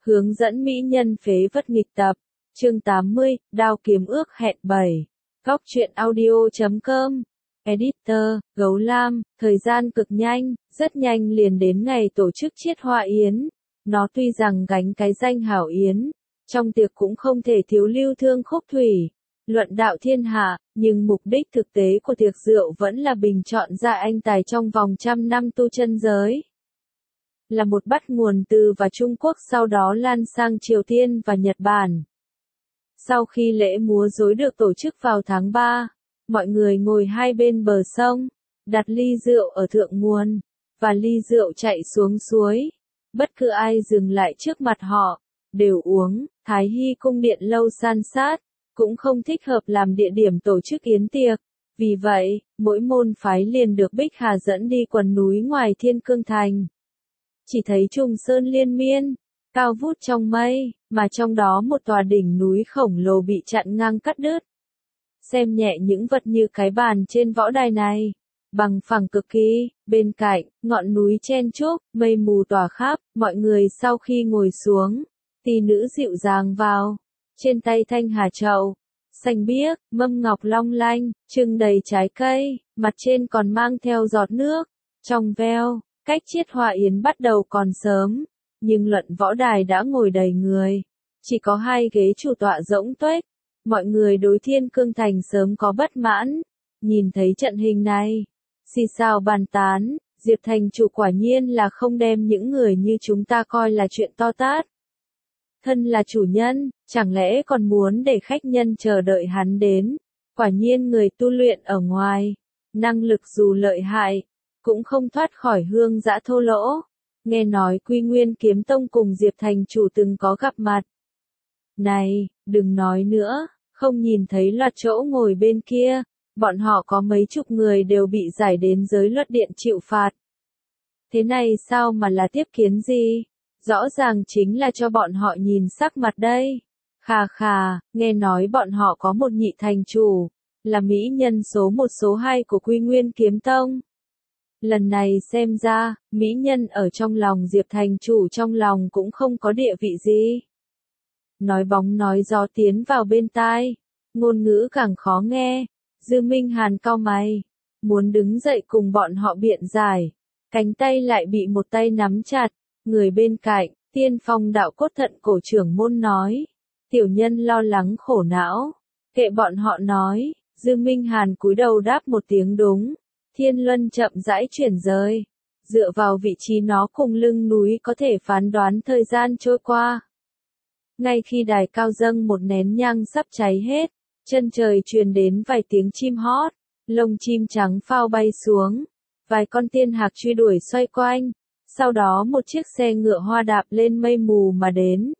Hướng dẫn mỹ nhân phế vật nghịch tập. Chương 80, Đao kiếm ước hẹn 7. Góc truyện audio.com. Editor, Gấu Lam, thời gian cực nhanh, rất nhanh liền đến ngày tổ chức chiết hoa yến. Nó tuy rằng gánh cái danh hảo yến, trong tiệc cũng không thể thiếu lưu thương khúc thủy, luận đạo thiên hạ, nhưng mục đích thực tế của tiệc rượu vẫn là bình chọn ra anh tài trong vòng trăm năm tu chân giới. Là một bắt nguồn từ và Trung Quốc sau đó lan sang Triều Tiên và Nhật Bản. Sau khi lễ múa rối được tổ chức vào tháng 3, mọi người ngồi hai bên bờ sông, đặt ly rượu ở thượng nguồn, và ly rượu chạy xuống suối. Bất cứ ai dừng lại trước mặt họ, đều uống. Thái Hy cung điện lâu san sát, cũng không thích hợp làm địa điểm tổ chức yến tiệc. Vì vậy, mỗi môn phái liền được Bích Hà dẫn đi quần núi ngoài Thiên Cương Thành. Chỉ thấy trùng sơn liên miên, cao vút trong mây, mà trong đó một tòa đỉnh núi khổng lồ bị chặn ngang cắt đứt. Xem nhẹ những vật như cái bàn trên võ đài này, bằng phẳng cực kỳ, bên cạnh, ngọn núi chen chúc, mây mù tỏa khắp, mọi người sau khi ngồi xuống, tỷ nữ dịu dàng vào, trên tay thanh hà trậu, xanh biếc, mâm ngọc long lanh, trưng đầy trái cây, mặt trên còn mang theo giọt nước, trong veo. Cách chiết hoa yến bắt đầu còn sớm, nhưng luận võ đài đã ngồi đầy người. Chỉ có hai ghế chủ tọa rỗng tuếch. Mọi người đối Thiên Cương Thành sớm có bất mãn. Nhìn thấy trận hình này, xì xào bàn tán, Diệp thành chủ quả nhiên là không đem những người như chúng ta coi là chuyện to tát. Thân là chủ nhân, chẳng lẽ còn muốn để khách nhân chờ đợi hắn đến. Quả nhiên người tu luyện ở ngoài, năng lực dù lợi hại, cũng không thoát khỏi hương dã thô lỗ. Nghe nói Quy Nguyên Kiếm Tông cùng Diệp thành chủ từng có gặp mặt. Này, đừng nói nữa, không nhìn thấy loạt chỗ ngồi bên kia, bọn họ có mấy chục người đều bị giải đến giới luật điện chịu phạt. Thế này sao mà là tiếp kiến gì? Rõ ràng chính là cho bọn họ nhìn sắc mặt đây. Khà khà, nghe nói bọn họ có một nhị thành chủ, là mỹ nhân số 1 số 2 của Quy Nguyên Kiếm Tông. Lần này xem ra, mỹ nhân ở trong lòng Diệp thành chủ trong lòng cũng không có địa vị gì. Nói bóng nói gió tiến vào bên tai, ngôn ngữ càng khó nghe. Dư Minh Hàn cau mày, muốn đứng dậy cùng bọn họ biện giải, cánh tay lại bị một tay nắm chặt. Người bên cạnh, Tiên Phong đạo cốt thận cổ trưởng môn nói, tiểu nhân lo lắng khổ não, kệ bọn họ nói. Dư Minh Hàn cúi đầu đáp một tiếng đúng. Thiên luân chậm rãi chuyển rời, dựa vào vị trí nó cùng lưng núi có thể phán đoán thời gian trôi qua. Ngay khi đài cao dâng một nén nhang sắp cháy hết, chân trời truyền đến vài tiếng chim hót, lông chim trắng phao bay xuống, vài con tiên hạc truy đuổi xoay quanh, sau đó một chiếc xe ngựa hoa đạp lên mây mù mà đến.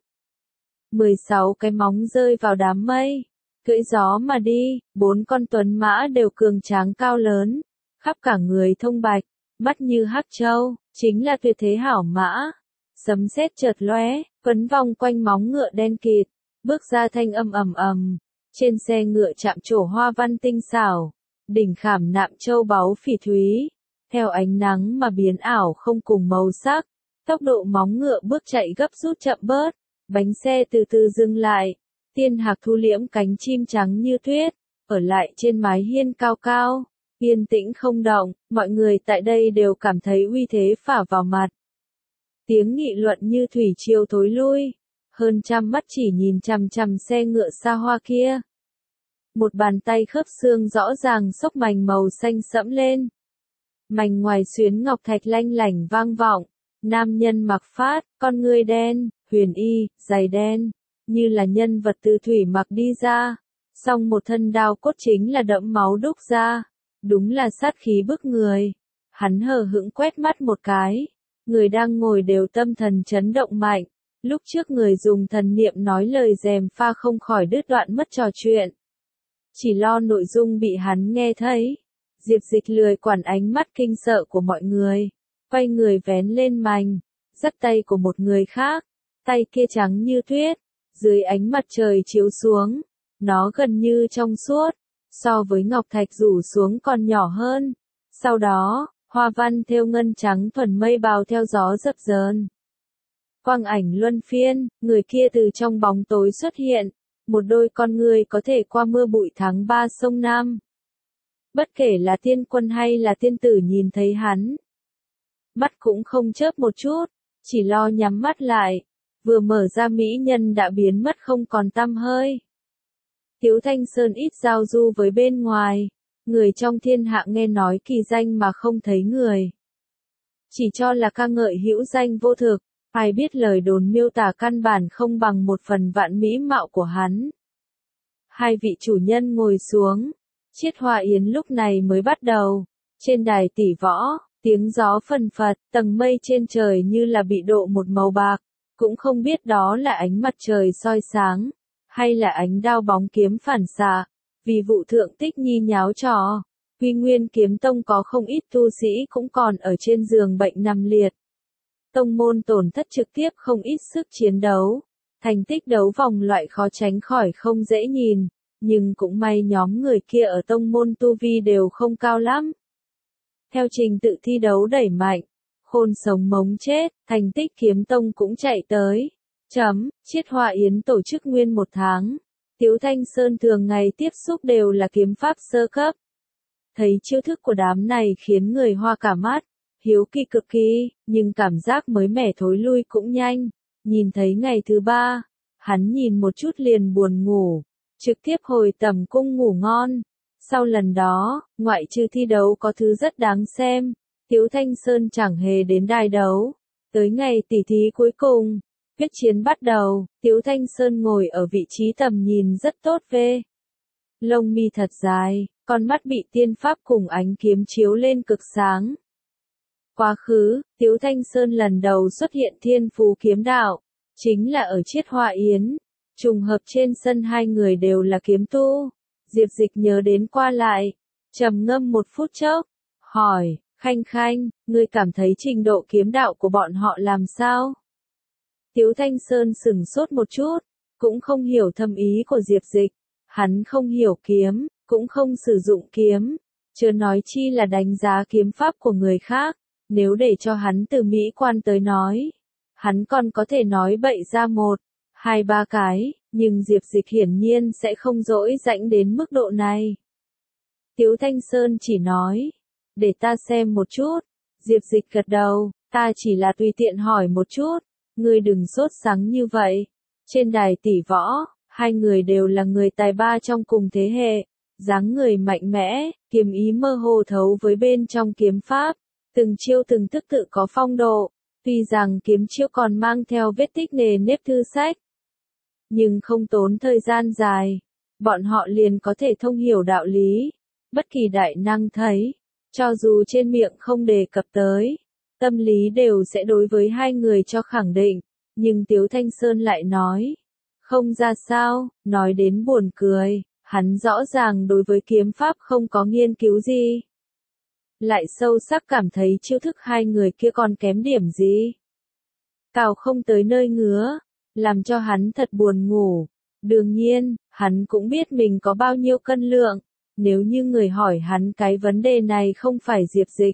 16 cái móng rơi vào đám mây, cưỡi gió mà đi, 4 con tuấn mã đều cường tráng cao lớn. Khắp cả người thông bạch, mắt như hắc châu, chính là tuyệt thế hảo mã. Sấm sét chợt lóe, quấn vòng quanh móng ngựa đen kịt, bước ra thanh âm ầm ầm. Trên xe ngựa chạm trổ hoa văn tinh xảo, đỉnh khảm nạm châu báu phỉ thúy, theo ánh nắng mà biến ảo không cùng màu sắc. Tốc độ móng ngựa bước chạy gấp rút chậm bớt, bánh xe từ từ dừng lại. Tiên hạc thu liễm cánh chim trắng như tuyết, ở lại trên mái hiên cao cao. Yên tĩnh không động, mọi người tại đây đều cảm thấy uy thế phả vào mặt. Tiếng nghị luận như thủy triều thối lui, hơn trăm mắt chỉ nhìn chằm chằm xe ngựa xa hoa kia. Một bàn tay khớp xương rõ ràng xốc mảnh màu xanh sẫm lên. Mảnh ngoài xuyến ngọc thạch lanh lảnh vang vọng, nam nhân mặc phát, con ngươi đen, huyền y, giày đen, như là nhân vật từ thủy mặc đi ra, song một thân đao cốt chính là đẫm máu đúc ra. Đúng là sát khí bức người. Hắn hờ hững quét mắt một cái. Người đang ngồi đều tâm thần chấn động mạnh. Lúc trước người dùng thần niệm nói lời gièm pha không khỏi đứt đoạn mất trò chuyện. Chỉ lo nội dung bị hắn nghe thấy. Diệp Dịch lười quản ánh mắt kinh sợ của mọi người. Quay người vén lên mành. Dắt tay của một người khác. Tay kia trắng như tuyết. Dưới ánh mặt trời chiếu xuống. Nó gần như trong suốt. So với ngọc thạch rủ xuống còn nhỏ hơn. Sau đó, hoa văn thêu ngân trắng thuần mây bào theo gió dập dờn. Quang ảnh luân phiên, người kia từ trong bóng tối xuất hiện, một đôi con người có thể qua mưa bụi tháng 3 sông Nam. Bất kể là tiên quân hay là tiên tử nhìn thấy hắn, mắt cũng không chớp một chút, chỉ lo nhắm mắt lại, vừa mở ra mỹ nhân đã biến mất không còn tăm hơi. Tiếu Thanh Sơn ít giao du với bên ngoài, người trong thiên hạ nghe nói kỳ danh mà không thấy người. Chỉ cho là ca ngợi hữu danh vô thực, ai biết lời đồn miêu tả căn bản không bằng một phần vạn mỹ mạo của hắn. Hai vị chủ nhân ngồi xuống, chiết hoa yến lúc này mới bắt đầu, trên đài tỷ võ, tiếng gió phần phật, tầng mây trên trời như là bị độ một màu bạc, cũng không biết đó là ánh mặt trời soi sáng, hay là ánh đao bóng kiếm phản xạ, vì vụ thượng tích nhi nháo trò. Quy Nguyên Kiếm Tông có không ít tu sĩ cũng còn ở trên giường bệnh nằm liệt. Tông môn tổn thất trực tiếp không ít sức chiến đấu. Thành tích đấu vòng loại khó tránh khỏi không dễ nhìn, nhưng cũng may nhóm người kia ở tông môn tu vi đều không cao lắm. Theo trình tự thi đấu đẩy mạnh, khôn sống mống chết, thành tích kiếm tông cũng chạy tới. Chiết Hoa Yến tổ chức nguyên một tháng. Tiếu Thanh Sơn thường ngày tiếp xúc đều là kiếm pháp sơ cấp. Thấy chiêu thức của đám này khiến người hoa cả mắt, hiếu kỳ cực kỳ, nhưng cảm giác mới mẻ thối lui cũng nhanh. Nhìn thấy ngày thứ 3, hắn nhìn một chút liền buồn ngủ, trực tiếp hồi tầm cung ngủ ngon. Sau lần đó, ngoại trừ thi đấu có thứ rất đáng xem, Tiếu Thanh Sơn chẳng hề đến đài đấu. Tới ngày tỉ thí cuối cùng, quyết chiến bắt đầu, Tiếu Thanh Sơn ngồi ở vị trí tầm nhìn rất tốt về. Lông mi thật dài, con mắt bị tiên pháp cùng ánh kiếm chiếu lên cực sáng. Quá khứ, Tiếu Thanh Sơn lần đầu xuất hiện thiên phú kiếm đạo, chính là ở Chiết Hoa Yến. Trùng hợp trên sân hai người đều là kiếm tu. Diệp Dịch nhớ đến qua lại, trầm ngâm một phút chốc, hỏi, Khanh Khanh, ngươi cảm thấy trình độ kiếm đạo của bọn họ làm sao? Tiếu Thanh Sơn sửng sốt một chút, cũng không hiểu thâm ý của Diệp Dịch. Hắn không hiểu kiếm, cũng không sử dụng kiếm, chưa nói chi là đánh giá kiếm pháp của người khác. Nếu để cho hắn từ mỹ quan tới nói, hắn còn có thể nói bậy ra 1, 2, 3 cái, nhưng Diệp Dịch hiển nhiên sẽ không dỗi dãnh đến mức độ này. Tiếu Thanh Sơn chỉ nói, để ta xem một chút. Diệp Dịch gật đầu, ta chỉ là tùy tiện hỏi một chút, ngươi đừng sốt sắng như vậy. Trên đài tỷ võ, hai người đều là người tài ba trong cùng thế hệ, dáng người mạnh mẽ, kiếm ý mơ hồ thấu với bên trong kiếm pháp, từng chiêu từng thức tự có phong độ, tuy rằng kiếm chiêu còn mang theo vết tích nề nếp thư sách, nhưng không tốn thời gian dài, bọn họ liền có thể thông hiểu đạo lý. Bất kỳ đại năng thấy, cho dù trên miệng không đề cập tới, tâm lý đều sẽ đối với hai người cho khẳng định, nhưng Tiếu Thanh Sơn lại nói, không ra sao, nói đến buồn cười, hắn rõ ràng đối với kiếm pháp không có nghiên cứu gì. Lại sâu sắc cảm thấy chiêu thức hai người kia còn kém điểm gì. Cào không tới nơi ngứa, làm cho hắn thật buồn ngủ. Đương nhiên, hắn cũng biết mình có bao nhiêu cân lượng, nếu như người hỏi hắn cái vấn đề này không phải Diệp Dịch,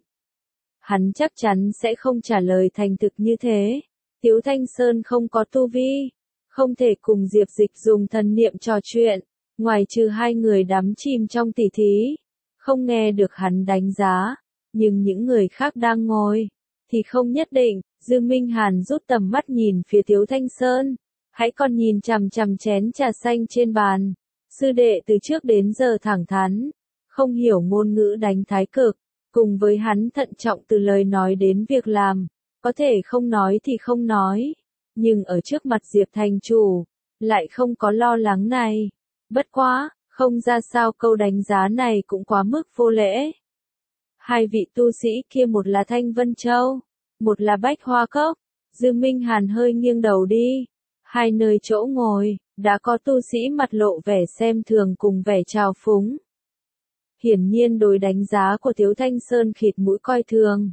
hắn chắc chắn sẽ không trả lời thành thực như thế. Tiếu Thanh Sơn không có tu vi, không thể cùng Diệp Dịch dùng thần niệm trò chuyện, ngoài trừ hai người đắm chìm trong tỉ thí, không nghe được hắn đánh giá, nhưng những người khác đang ngồi, thì không nhất định. Dư Minh Hàn rút tầm mắt nhìn phía Tiếu Thanh Sơn, hãy còn nhìn chằm chằm chén trà xanh trên bàn. Sư đệ từ trước đến giờ thẳng thắn, không hiểu ngôn ngữ đánh thái cực, cùng với hắn thận trọng từ lời nói đến việc làm, có thể không nói thì không nói, nhưng ở trước mặt Diệp thành chủ, lại không có lo lắng này. Bất quá, không ra sao câu đánh giá này cũng quá mức vô lễ. Hai vị tu sĩ kia một là Thanh Vân Châu, một là Bách Hoa Cốc. Dư Minh Hàn hơi nghiêng đầu đi. Hai nơi chỗ ngồi, đã có tu sĩ mặt lộ vẻ xem thường cùng vẻ trào phúng. Hiển nhiên đối đánh giá của Tiếu Thanh Sơn khịt mũi coi thường.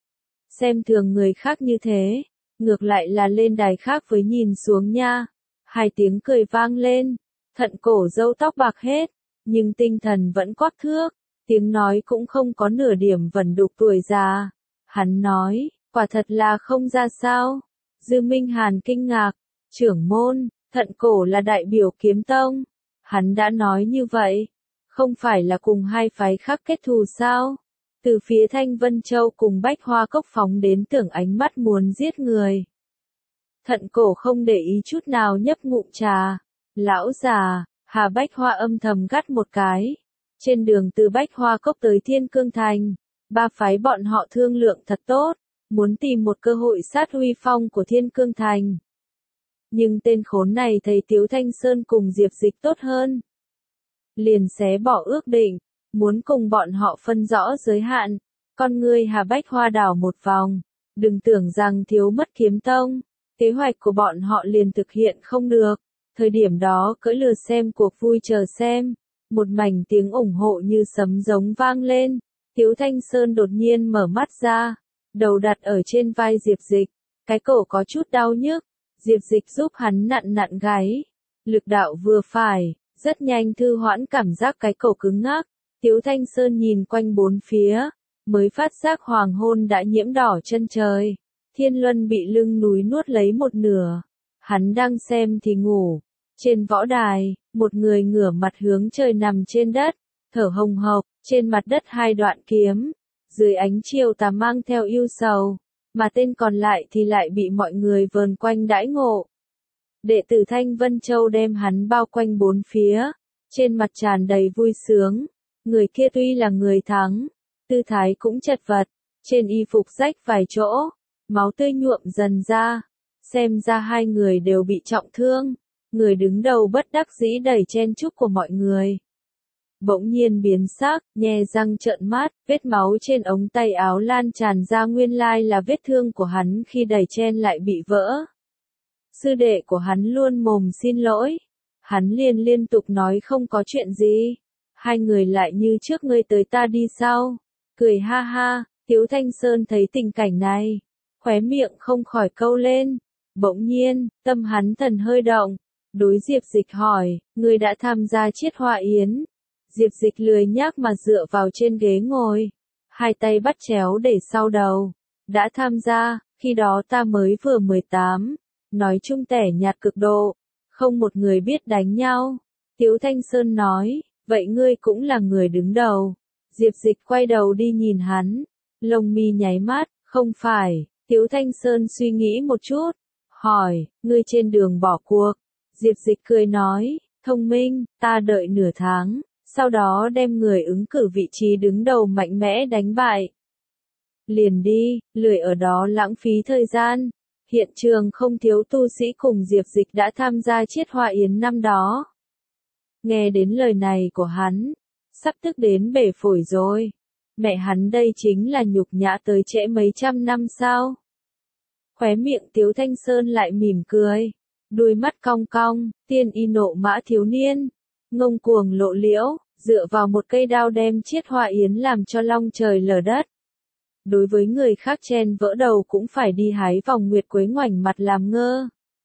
Xem thường người khác như thế, ngược lại là lên đài khác với nhìn xuống nha. Hai tiếng cười vang lên, thận cổ râu tóc bạc hết, nhưng tinh thần vẫn quắc thước, tiếng nói cũng không có nửa điểm vẩn đục tuổi già. Hắn nói, quả thật là không ra sao. Dư Minh Hàn kinh ngạc, trưởng môn, Thận Cổ là đại biểu kiếm tông. Hắn đã nói như vậy, không phải là cùng hai phái khác kết thù sao? Từ phía Thanh Vân Châu cùng Bách Hoa Cốc phóng đến tưởng ánh mắt muốn giết người. Thận Cổ không để ý chút nào nhấp ngụm trà. Lão già, Hà Bách Hoa âm thầm gắt một cái. Trên đường từ Bách Hoa Cốc tới Thiên Cương Thành, ba phái bọn họ thương lượng thật tốt, muốn tìm một cơ hội sát uy phong của Thiên Cương Thành. Nhưng tên khốn này thấy Tiếu Thanh Sơn cùng Diệp Dịch tốt hơn. Liền xé bỏ ước định, muốn cùng bọn họ phân rõ giới hạn. Con ngươi Hà Bách Hoa đảo một vòng, đừng tưởng rằng thiếu mất kiếm tông, kế hoạch của bọn họ liền thực hiện không được. Thời điểm đó cưỡi lừa xem cuộc vui chờ xem, một mảnh tiếng ủng hộ như sấm giống vang lên. Tiếu Thanh Sơn đột nhiên mở mắt ra, đầu đặt ở trên vai Diệp Dịch, cái cổ có chút đau nhức. Diệp Dịch giúp hắn nặn nặn gáy, lực đạo vừa phải, rất nhanh thư hoãn cảm giác cái cổ cứng ngắc. Tiếu Thanh Sơn nhìn quanh bốn phía, mới phát giác hoàng hôn đã nhiễm đỏ chân trời. Thiên Luân bị lưng núi nuốt lấy một nửa. Hắn đang xem thì ngủ. Trên võ đài, một người ngửa mặt hướng trời nằm trên đất, thở hồng hộc, trên mặt đất hai đoạn kiếm. Dưới ánh chiều tà mang theo yêu sầu, mà tên còn lại thì lại bị mọi người vờn quanh đãi ngộ. Đệ tử Thanh Vân Châu đem hắn bao quanh bốn phía, trên mặt tràn đầy vui sướng. Người kia tuy là người thắng, tư thái cũng chật vật, trên y phục rách vài chỗ, máu tươi nhuộm dần ra, xem ra hai người đều bị trọng thương. Người đứng đầu bất đắc dĩ đẩy chen chúc của mọi người. Bỗng nhiên biến sắc, nhe răng trợn mắt, vết máu trên ống tay áo lan tràn ra, nguyên lai là vết thương của hắn khi đẩy chen lại bị vỡ. Sư đệ của hắn luôn mồm xin lỗi. Hắn liên tục nói không có chuyện gì. Hai người lại như trước ngươi tới ta đi sau. Cười ha ha, Tiếu Thanh Sơn thấy tình cảnh này, khóe miệng không khỏi câu lên. Bỗng nhiên, tâm hắn thần hơi động. Đối Diệp Dịch hỏi, ngươi đã tham gia chiết hoa yến. Diệp Dịch lười nhác mà dựa vào trên ghế ngồi, hai tay bắt chéo để sau đầu. Đã tham gia, khi đó ta mới vừa 18, nói chung tẻ nhạt cực độ, không một người biết đánh nhau. Tiếu Thanh Sơn nói, vậy ngươi cũng là người đứng đầu. Diệp Dịch quay đầu đi nhìn hắn, lông mi nháy mắt, không phải. Tiếu Thanh Sơn suy nghĩ một chút, hỏi, ngươi trên đường bỏ cuộc. Diệp Dịch cười nói, thông minh, ta đợi nửa tháng, sau đó đem người ứng cử vị trí đứng đầu mạnh mẽ đánh bại. Liền đi, lười ở đó lãng phí thời gian. Hiện trường không thiếu tu sĩ cùng Diệp Dịch đã tham gia chiết hoa yến năm đó. Nghe đến lời này của hắn, sắp tức đến bể phổi rồi. Mẹ hắn đây chính là nhục nhã tới trễ mấy trăm năm sao? Khóe miệng Tiếu Thanh Sơn lại mỉm cười. Đuôi mắt cong cong, tiên y nộ mã thiếu niên, ngông cuồng lộ liễu, dựa vào một cây đao đem chiết hoa yến làm cho long trời lở đất. Đối với người khác chen vỡ đầu cũng phải đi hái vòng nguyệt quế ngoảnh mặt làm ngơ.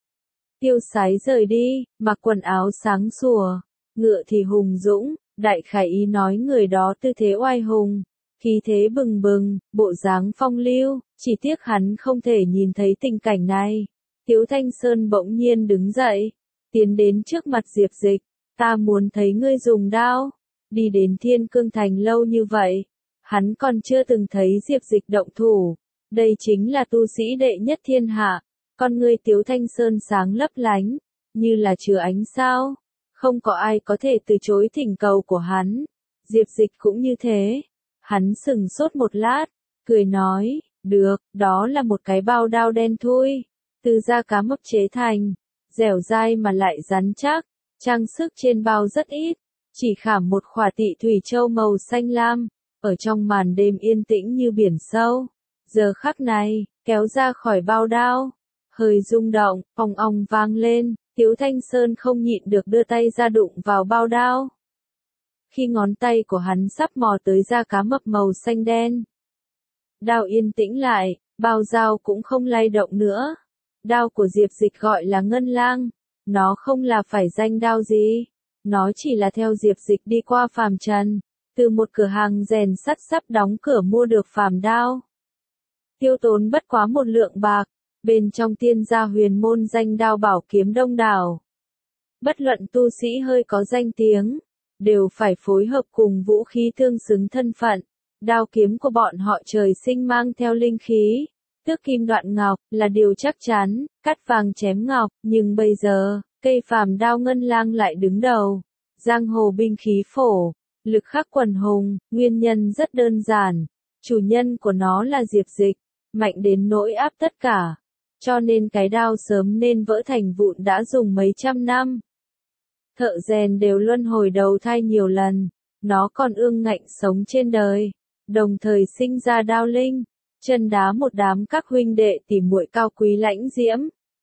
Tiêu Sái rời đi, mặc quần áo sáng sủa, ngựa thì hùng dũng, đại khải ý nói người đó tư thế oai hùng, khí thế bừng bừng, bộ dáng phong lưu, chỉ tiếc hắn không thể nhìn thấy tình cảnh này. Tiếu Thanh Sơn bỗng nhiên đứng dậy, tiến đến trước mặt Diệp Dịch, ta muốn thấy ngươi dùng đao. Đi đến Thiên Cương Thành lâu như vậy, hắn còn chưa từng thấy Diệp Dịch động thủ. Đây chính là tu sĩ đệ nhất thiên hạ. Con ngươi Tiếu Thanh Sơn sáng lấp lánh, như là chứa ánh sao. Không có ai có thể từ chối thỉnh cầu của hắn. Diệp Dịch cũng như thế. Hắn sững sốt một lát, cười nói, được, đó là một cái bao đao đen thui, từ da cá mập chế thành, dẻo dai mà lại rắn chắc, trang sức trên bao rất ít, chỉ khảm một khỏa tị thủy châu màu xanh lam, ở trong màn đêm yên tĩnh như biển sâu. Giờ khắc này, kéo ra khỏi bao đao, hơi rung động, ong ong vang lên, Tiếu Thanh Sơn không nhịn được đưa tay ra đụng vào bao đao. Khi ngón tay của hắn sắp mò tới da cá mập màu xanh đen, đao yên tĩnh lại, bao dao cũng không lay động nữa. Đao của Diệp Dịch gọi là Ngân Lang, nó không là phải danh đao gì, nó chỉ là theo Diệp Dịch đi qua phàm trần, từ một cửa hàng rèn sắt sắp đóng cửa mua được phàm đao. Tiêu tốn bất quá 1 lượng bạc, Bên trong tiên gia huyền môn danh đao bảo kiếm đông đảo. Bất luận tu sĩ hơi có danh tiếng, đều phải phối hợp cùng vũ khí tương xứng thân phận. Đao kiếm của bọn họ trời sinh mang theo linh khí, tước kim đoạn ngọc, là điều chắc chắn, cắt vàng chém ngọc, nhưng bây giờ, cây phàm đao ngân lang lại đứng đầu. Giang hồ binh khí phổ, lực khắc quần hùng, nguyên nhân rất đơn giản, chủ nhân của nó là Diệp Dịch, mạnh đến nỗi áp tất cả, cho nên cái đao sớm nên vỡ thành vụn đã dùng mấy trăm năm. Thợ rèn đều luân hồi đầu thai nhiều lần, nó còn ương ngạnh sống trên đời, đồng thời sinh ra đao linh, chân đá một đám các huynh đệ tỉ muội cao quý lãnh diễm.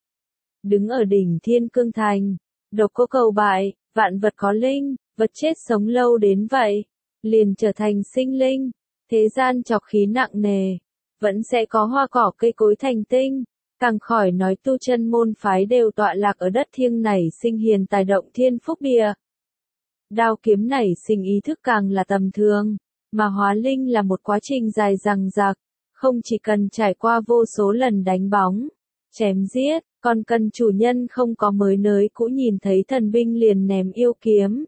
Đứng ở đỉnh Thiên Cương Thành, độc cô cầu bại, vạn vật có linh, vật chết sống lâu đến vậy, liền trở thành sinh linh, thế gian trọc khí nặng nề, vẫn sẽ có hoa cỏ cây cối thành tinh, càng khỏi nói tu chân môn phái đều tọa lạc ở đất thiêng này sinh hiền tài động thiên phúc địa. Đao kiếm này sinh ý thức càng là tầm thường, mà hóa linh là một quá trình dài dằng dặc, không chỉ cần trải qua vô số lần đánh bóng, chém giết, còn cần chủ nhân không có mới nới cũ nhìn thấy thần binh liền ném yêu kiếm.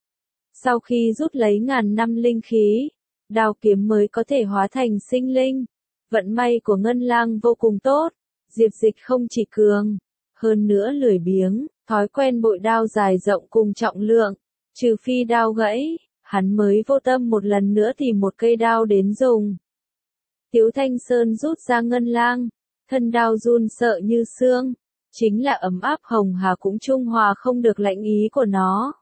Sau khi rút lấy ngàn năm linh khí, đao kiếm mới có thể hóa thành sinh linh. Vận may của Ngân Lang vô cùng tốt, Diệp Dịch không chỉ cường, hơn nữa lười biếng, thói quen bội đao dài rộng cùng trọng lượng, trừ phi đao gãy, hắn mới vô tâm một lần nữa tìm một cây đao đến dùng. Tiếu Thanh Sơn rút ra Ngân Lang, thân đao run sợ như xương, chính là ấm áp hồng hà cũng trung hòa không được lãnh ý của nó.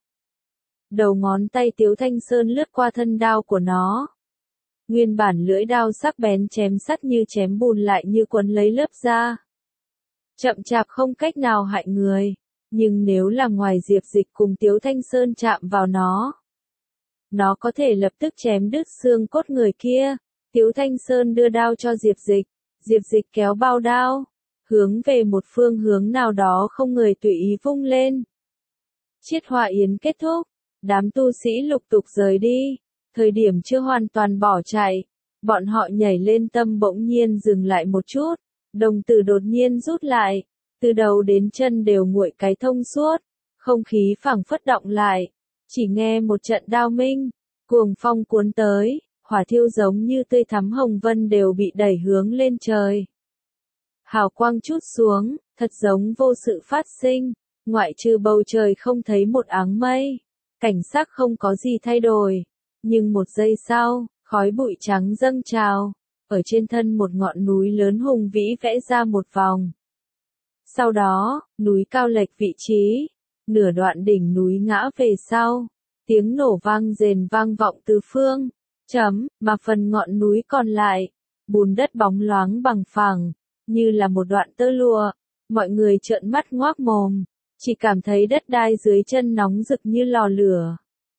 Đầu ngón tay Tiếu Thanh Sơn lướt qua thân đao của nó. Nguyên bản lưỡi đao sắc bén chém sắt như chém bùn lại như quấn lấy lớp da. Chậm chạp không cách nào hại người, nhưng nếu là ngoài Diệp Dịch cùng Tiếu Thanh Sơn chạm vào nó có thể lập tức chém đứt xương cốt người kia. Tiếu Thanh Sơn đưa đao cho Diệp Dịch, Diệp Dịch kéo bao đao, hướng về một phương hướng nào đó không người tùy ý vung lên. Chiết Hoa Yến kết thúc, đám tu sĩ lục tục rời đi, thời điểm chưa hoàn toàn bỏ chạy, bọn họ nhảy lên tâm bỗng nhiên dừng lại một chút, đồng tử đột nhiên rút lại, từ đầu đến chân đều nguội cái thông suốt, không khí phảng phất động lại, chỉ nghe một trận đao minh, cuồng phong cuốn tới, hỏa thiêu giống như tươi thắm hồng vân đều bị đẩy hướng lên trời. Hào quang chút xuống, thật giống vô sự phát sinh, ngoại trừ bầu trời không thấy một áng mây, cảnh sắc không có gì thay đổi, nhưng một giây sau, khói bụi trắng dâng trào, ở trên thân một ngọn núi lớn hùng vĩ vẽ ra một vòng. Sau đó, núi cao lệch vị trí, nửa đoạn đỉnh núi ngã về sau, tiếng nổ vang rền vang vọng tứ phương, mà phần ngọn núi còn lại, bùn đất bóng loáng bằng phẳng, như là một đoạn tơ lụa, mọi người trợn mắt ngoác mồm, chỉ cảm thấy đất đai dưới chân nóng rực như lò lửa.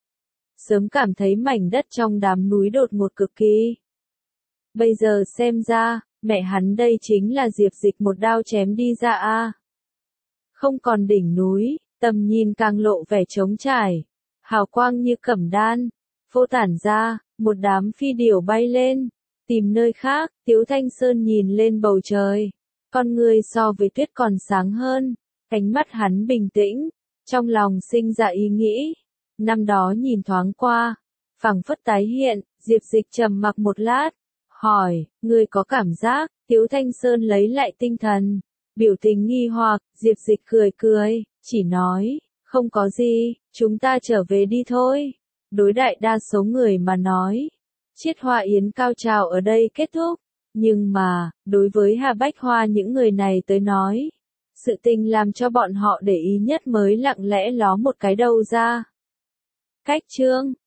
Sớm cảm thấy mảnh đất trong đám núi đột ngột cực kỳ. Bây giờ xem ra, mẹ hắn đây chính là Diệp Dịch một đao chém đi ra a. Không còn đỉnh núi, tầm nhìn càng lộ vẻ trống trải, hào quang như cẩm đan, phô tản ra, một đám phi điểu bay lên, tìm nơi khác. Tiếu Thanh Sơn nhìn lên bầu trời, con người so với tuyết còn sáng hơn, ánh mắt hắn bình tĩnh, trong lòng sinh ra ý nghĩ. Năm đó nhìn thoáng qua, phảng phất tái hiện, Diệp Dịch trầm mặc một lát, hỏi, ngươi có cảm giác? Tiếu Thanh Sơn lấy lại tinh thần, biểu tình nghi hoặc. Diệp Dịch cười cười, chỉ nói, không có gì, chúng ta trở về đi thôi. Đối đại đa số người mà nói, Chiết Hoa Yến cao trào ở đây kết thúc, nhưng mà, đối với Hà Bách Hoa những người này tới nói, sự tình làm cho bọn họ để ý nhất mới lặng lẽ ló một cái đầu ra. Cách chương